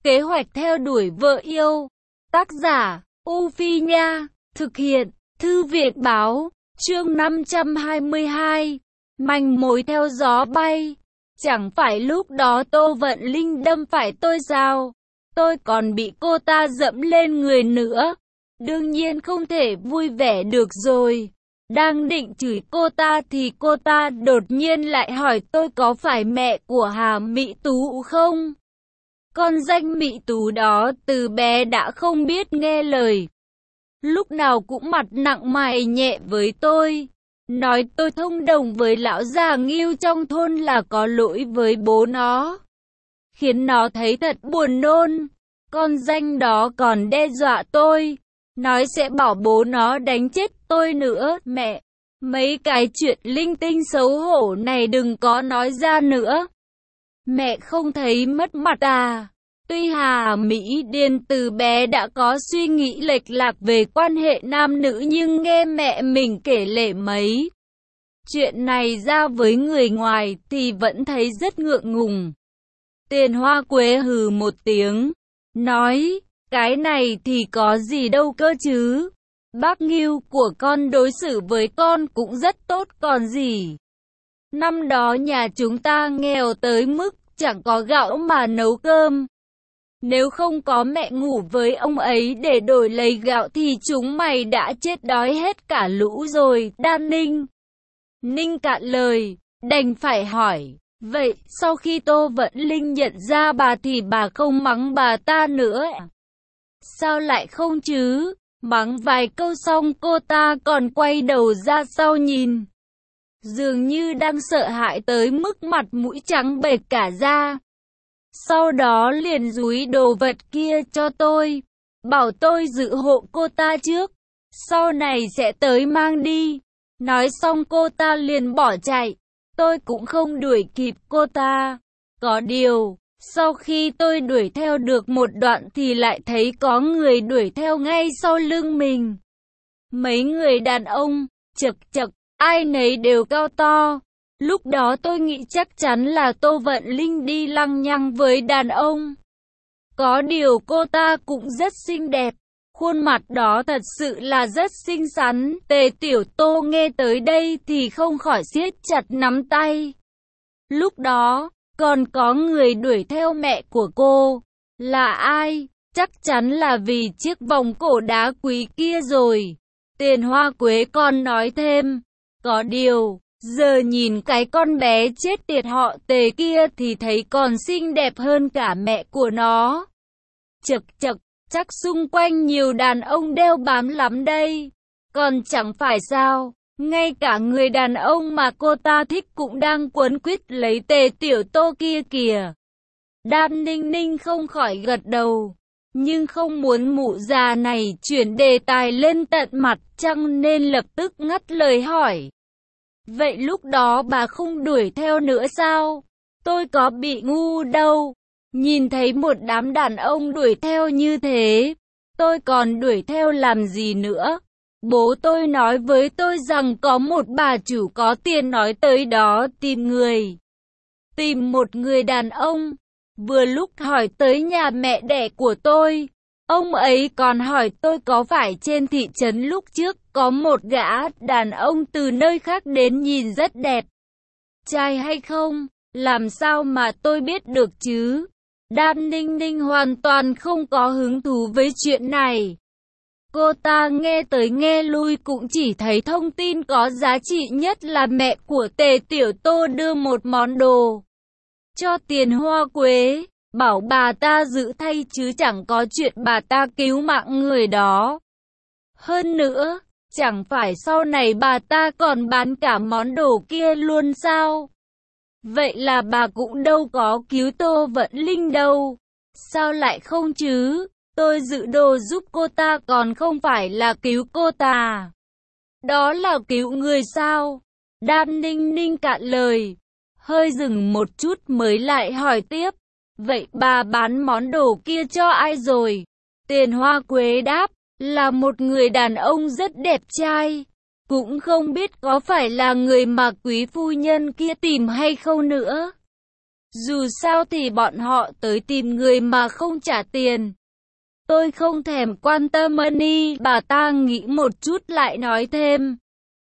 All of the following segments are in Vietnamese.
Kế hoạch theo đuổi vợ yêu. Tác giả, U Phi Nha. Thực hiện, Thư viện Báo. Chương 522. Manh mối theo gió bay. Chẳng phải lúc đó Tô Vận Linh đâm phải tôi sao? Tôi còn bị cô ta dẫm lên người nữa. Đương nhiên không thể vui vẻ được rồi. Đang định chửi cô ta thì cô ta đột nhiên lại hỏi tôi có phải mẹ của Hà Mỹ Tú không? Con danh Mỹ Tú đó từ bé đã không biết nghe lời. Lúc nào cũng mặt nặng mày nhẹ với tôi. Nói tôi thông đồng với lão già Ngưu trong thôn là có lỗi với bố nó. Khiến nó thấy thật buồn nôn. Con danh đó còn đe dọa tôi. Nói sẽ bảo bố nó đánh chết tôi nữa. Mẹ, mấy cái chuyện linh tinh xấu hổ này đừng có nói ra nữa. Mẹ không thấy mất mặt à? Tuy Hà Mỹ Điên từ bé đã có suy nghĩ lệch lạc về quan hệ nam nữ nhưng nghe mẹ mình kể lể mấy chuyện này ra với người ngoài thì vẫn thấy rất ngượng ngùng. Tiền Hoa Quế hừ một tiếng, nói, cái này thì có gì đâu cơ chứ. Bác Ngưu của con đối xử với con cũng rất tốt còn gì. Năm đó nhà chúng ta nghèo tới mức chẳng có gạo mà nấu cơm. Nếu không có mẹ ngủ với ông ấy để đổi lấy gạo thì chúng mày đã chết đói hết cả lũ rồi. Đan Ninh cạn lời, đành phải hỏi, vậy sau khi Tô Vận Linh nhận ra bà thì bà không mắng bà ta nữa? Sao lại không chứ? Mắng vài câu xong cô ta còn quay đầu ra sau nhìn. Dường như đang sợ hãi tới mức mặt mũi trắng bệch cả da. Sau đó liền dúi đồ vật kia cho tôi, bảo tôi giữ hộ cô ta trước, sau này sẽ tới mang đi. Nói xong cô ta liền bỏ chạy, tôi cũng không đuổi kịp cô ta. Có điều, sau khi tôi đuổi theo được một đoạn thì lại thấy có người đuổi theo ngay sau lưng mình. Mấy người đàn ông, chật chật, ai nấy đều cao to. Lúc đó tôi nghĩ chắc chắn là Tô Vận Linh đi lăng nhăng với đàn ông. Có điều cô ta cũng rất xinh đẹp. Khuôn mặt đó thật sự là rất xinh xắn. Tề Tiểu Tô nghe tới đây thì không khỏi siết chặt nắm tay. Lúc đó, còn có người đuổi theo mẹ của cô. Là ai? Chắc chắn là vì chiếc vòng cổ đá quý kia rồi. Tiền Hoa Quế còn nói thêm. Có điều, giờ nhìn cái con bé chết tiệt họ Tề kia thì thấy còn xinh đẹp hơn cả mẹ của nó. Chật chật, chắc xung quanh nhiều đàn ông đeo bám lắm đây. Còn chẳng phải sao, ngay cả người đàn ông mà cô ta thích cũng đang quấn quýt lấy Tề Tiểu Tô kia kìa. Đan Ninh không khỏi gật đầu, nhưng không muốn mụ già này chuyển đề tài lên tận mặt trăng nên lập tức ngắt lời hỏi. Vậy lúc đó bà không đuổi theo nữa sao? Tôi có bị ngu đâu. Nhìn thấy một đám đàn ông đuổi theo như thế, tôi còn đuổi theo làm gì nữa? Bố tôi nói với tôi rằng có một bà chủ có tiền nói tới đó tìm một người đàn ông. Vừa lúc hỏi tới nhà mẹ đẻ của tôi, ông ấy còn hỏi tôi có phải trên thị trấn lúc trước có một gã đàn ông từ nơi khác đến nhìn rất đẹp trai hay không? Làm sao mà tôi biết được chứ? Đan Ninh hoàn toàn không có hứng thú với chuyện này. Cô ta nghe tới nghe lui cũng chỉ thấy thông tin có giá trị nhất là mẹ của Tề Tiểu Tô đưa một món đồ cho Tiền Hoa Quế, bảo bà ta giữ thay chứ chẳng có chuyện bà ta cứu mạng người đó. Hơn nữa, chẳng phải sau này bà ta còn bán cả món đồ kia luôn sao? Vậy là bà cũng đâu có cứu Tô Vận Linh đâu. Sao lại không chứ? Tôi giữ đồ giúp cô ta còn không phải là cứu cô ta. Đó là cứu người sao? Đan Ninh cạn lời, hơi dừng một chút mới lại hỏi tiếp. Vậy bà bán món đồ kia cho ai rồi? Tiền Hoa Quế đáp, là một người đàn ông rất đẹp trai. Cũng không biết có phải là người mà quý phu nhân kia tìm hay không nữa. Dù sao thì bọn họ tới tìm người mà không trả tiền. Tôi không thèm quan tâm money, bà ta nghĩ một chút lại nói thêm.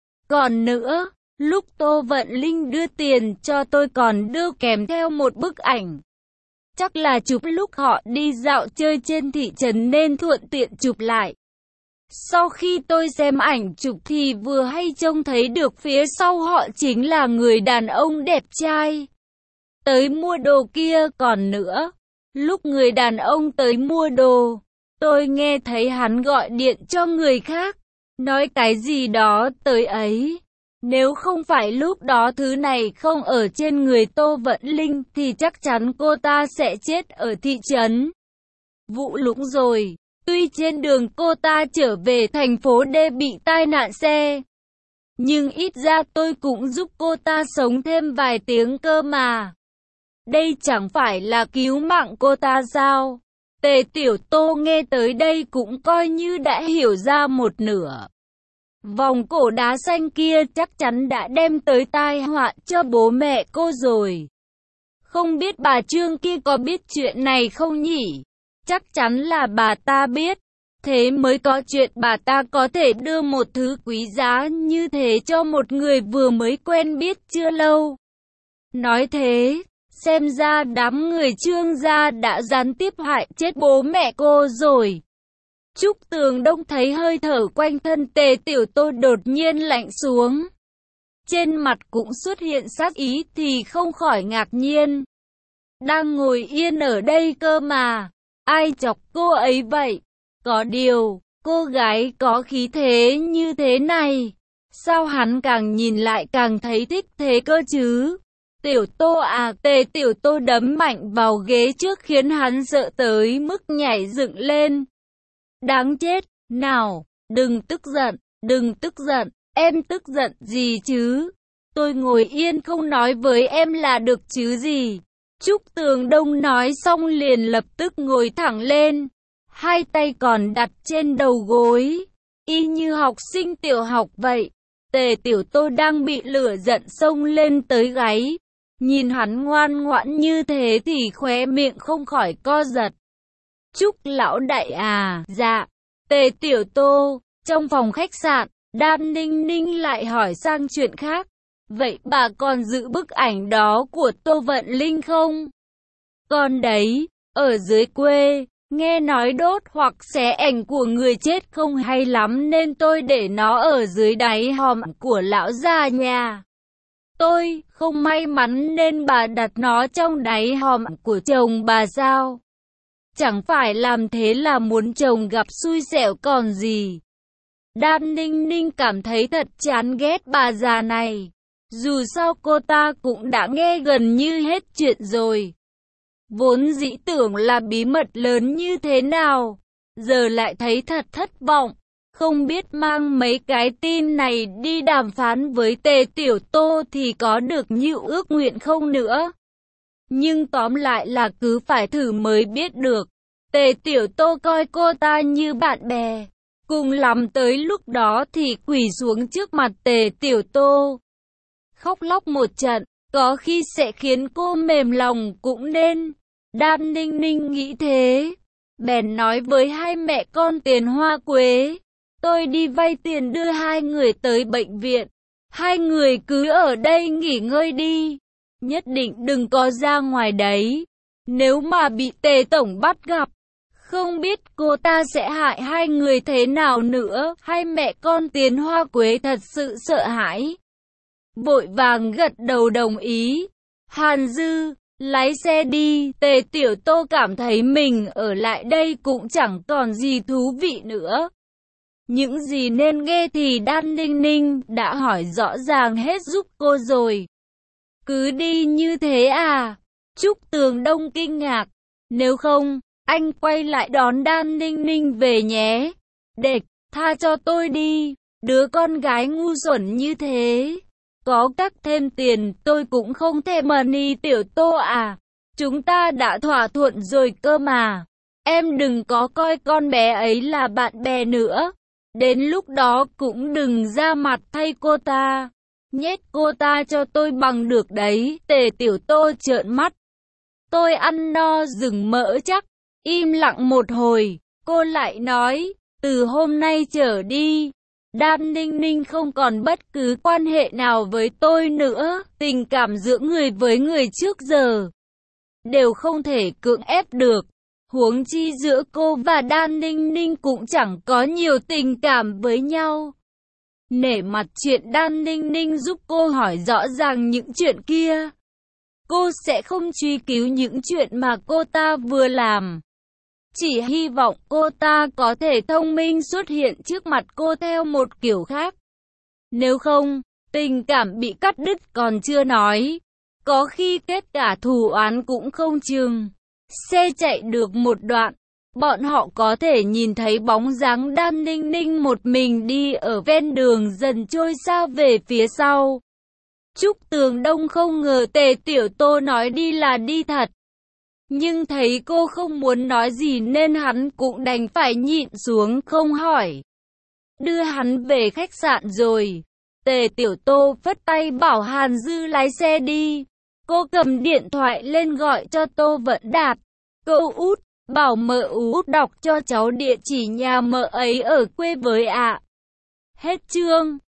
Còn nữa, lúc Tô Vận Linh đưa tiền cho tôi còn đưa kèm theo một bức ảnh. Chắc là chụp lúc họ đi dạo chơi trên thị trấn nên thuận tiện chụp lại. Sau khi tôi xem ảnh chụp thì vừa hay trông thấy được phía sau họ chính là người đàn ông đẹp trai tới mua đồ kia. Còn nữa, lúc người đàn ông tới mua đồ, tôi nghe thấy hắn gọi điện cho người khác, nói cái gì đó tới ấy. Nếu không phải lúc đó thứ này không ở trên người Tô Vận Linh thì chắc chắn cô ta sẽ chết ở thị trấn Vũ Lũng rồi. Tuy trên đường cô ta trở về thành phố D bị tai nạn xe, nhưng ít ra tôi cũng giúp cô ta sống thêm vài tiếng cơ mà. Đây chẳng phải là cứu mạng cô ta sao? Tề Tiểu Tô nghe tới đây cũng coi như đã hiểu ra một nửa. Vòng cổ đá xanh kia chắc chắn đã đem tới tai họa cho bố mẹ cô rồi. Không biết bà Trương kia có biết chuyện này không nhỉ? Chắc chắn là bà ta biết. Thế mới có chuyện bà ta có thể đưa một thứ quý giá như thế cho một người vừa mới quen biết chưa lâu. Nói thế, xem ra đám người Trương gia đã gián tiếp hại chết bố mẹ cô rồi. Trúc Tường Đông thấy hơi thở quanh thân Tề Tiểu Tô đột nhiên lạnh xuống. Trên mặt cũng xuất hiện sát ý thì không khỏi ngạc nhiên. Đang ngồi yên ở đây cơ mà, ai chọc cô ấy vậy? Có điều, cô gái có khí thế như thế này, sao hắn càng nhìn lại càng thấy thích thế cơ chứ? Tiểu Tô à, Tề Tiểu Tô đấm mạnh vào ghế trước khiến hắn sợ tới mức nhảy dựng lên. Đáng chết, nào, đừng tức giận, đừng tức giận, em tức giận gì chứ? Tôi ngồi yên không nói với em là được chứ gì? Trúc Tường Đông nói xong liền lập tức ngồi thẳng lên, hai tay còn đặt trên đầu gối, y như học sinh tiểu học vậy. Tề Tiểu Tô đang bị lửa giận xông lên tới gáy, nhìn hắn ngoan ngoãn như thế thì khóe miệng không khỏi co giật. Trúc lão đại à, dạ. Tề Tiểu Tô, trong phòng khách sạn, Đan Ninh Ninh lại hỏi sang chuyện khác. Vậy bà còn giữ bức ảnh đó của Tô Vận Linh không? Còn đấy, ở dưới quê, nghe nói đốt hoặc xé ảnh của người chết không hay lắm nên tôi để nó ở dưới đáy hòm của lão già nhà. Tôi không may mắn nên bà đặt nó trong đáy hòm của chồng bà sao? Chẳng phải làm thế là muốn chồng gặp xui xẻo còn gì. Đan Ninh Ninh cảm thấy thật chán ghét bà già này. Dù sao cô ta cũng đã nghe gần như hết chuyện rồi. Vốn dĩ tưởng là bí mật lớn như thế nào, giờ lại thấy thật thất vọng. Không biết mang mấy cái tin này đi đàm phán với Tề Tiểu Tô thì có được như ước nguyện không nữa. Nhưng tóm lại là cứ phải thử mới biết được. Tề Tiểu Tô coi cô ta như bạn bè. Cùng lắm tới lúc đó thì quỳ xuống trước mặt Tề Tiểu Tô. Khóc lóc một trận, có khi sẽ khiến cô mềm lòng cũng nên. Đan Ninh Ninh nghĩ thế. Bèn nói với hai mẹ con Tiền Hoa Quế. Tôi đi vay tiền đưa hai người tới bệnh viện. Hai người cứ ở đây nghỉ ngơi đi. Nhất định đừng có ra ngoài đấy. Nếu mà bị Tề Tổng bắt gặp, không biết cô ta sẽ hại hai người thế nào nữa. Hai mẹ con Tiền Hoa Quế thật sự sợ hãi, vội vàng gật đầu đồng ý. Hàn Dư, lái xe đi. Tề Tiểu Tô cảm thấy mình ở lại đây cũng chẳng còn gì thú vị nữa. Những gì nên nghe thì Đan Ninh Ninh đã hỏi rõ ràng hết giúp cô rồi. Cứ đi như thế à? Trúc Tường Đông kinh ngạc. Nếu không, anh quay lại đón Đan Ninh Ninh về nhé. Đệt, tha cho tôi đi. Đứa con gái ngu xuẩn như thế. Có cắt thêm tiền tôi cũng không thèm. Money Tiểu Tô à, chúng ta đã thỏa thuận rồi cơ mà. Em đừng có coi con bé ấy là bạn bè nữa. Đến lúc đó cũng đừng ra mặt thay cô ta. Nhét cô ta cho tôi bằng được đấy. Tề Tiểu Tô trợn mắt. Tôi ăn no rừng mỡ chắc. Im lặng một hồi, cô lại nói, từ hôm nay trở đi, Đan Ninh Ninh không còn bất cứ quan hệ nào với tôi nữa. Tình cảm giữa người với người trước giờ đều không thể cưỡng ép được. Huống chi giữa cô và Đan Ninh Ninh cũng chẳng có nhiều tình cảm với nhau. Nể mặt chuyện Đan Ninh Ninh giúp cô hỏi rõ ràng những chuyện kia, cô sẽ không truy cứu những chuyện mà cô ta vừa làm. Chỉ hy vọng cô ta có thể thông minh xuất hiện trước mặt cô theo một kiểu khác. Nếu không, tình cảm bị cắt đứt còn chưa nói, có khi kết cả thù oán cũng không chừng. Xe chạy được một đoạn, bọn họ có thể nhìn thấy bóng dáng Đan Ninh Ninh một mình đi ở ven đường dần trôi xa về phía sau. Trúc Tường Đông không ngờ Tề Tiểu Tô nói đi là đi thật. Nhưng thấy cô không muốn nói gì nên hắn cũng đành phải nhịn xuống không hỏi. Đưa hắn về khách sạn rồi. Tề Tiểu Tô phất tay bảo Hàn Dư lái xe đi. Cô cầm điện thoại lên gọi cho Tô Vận Đạt. Cậu út, bảo mợ út đọc cho cháu địa chỉ nhà mợ ấy ở quê với ạ. Hết chương.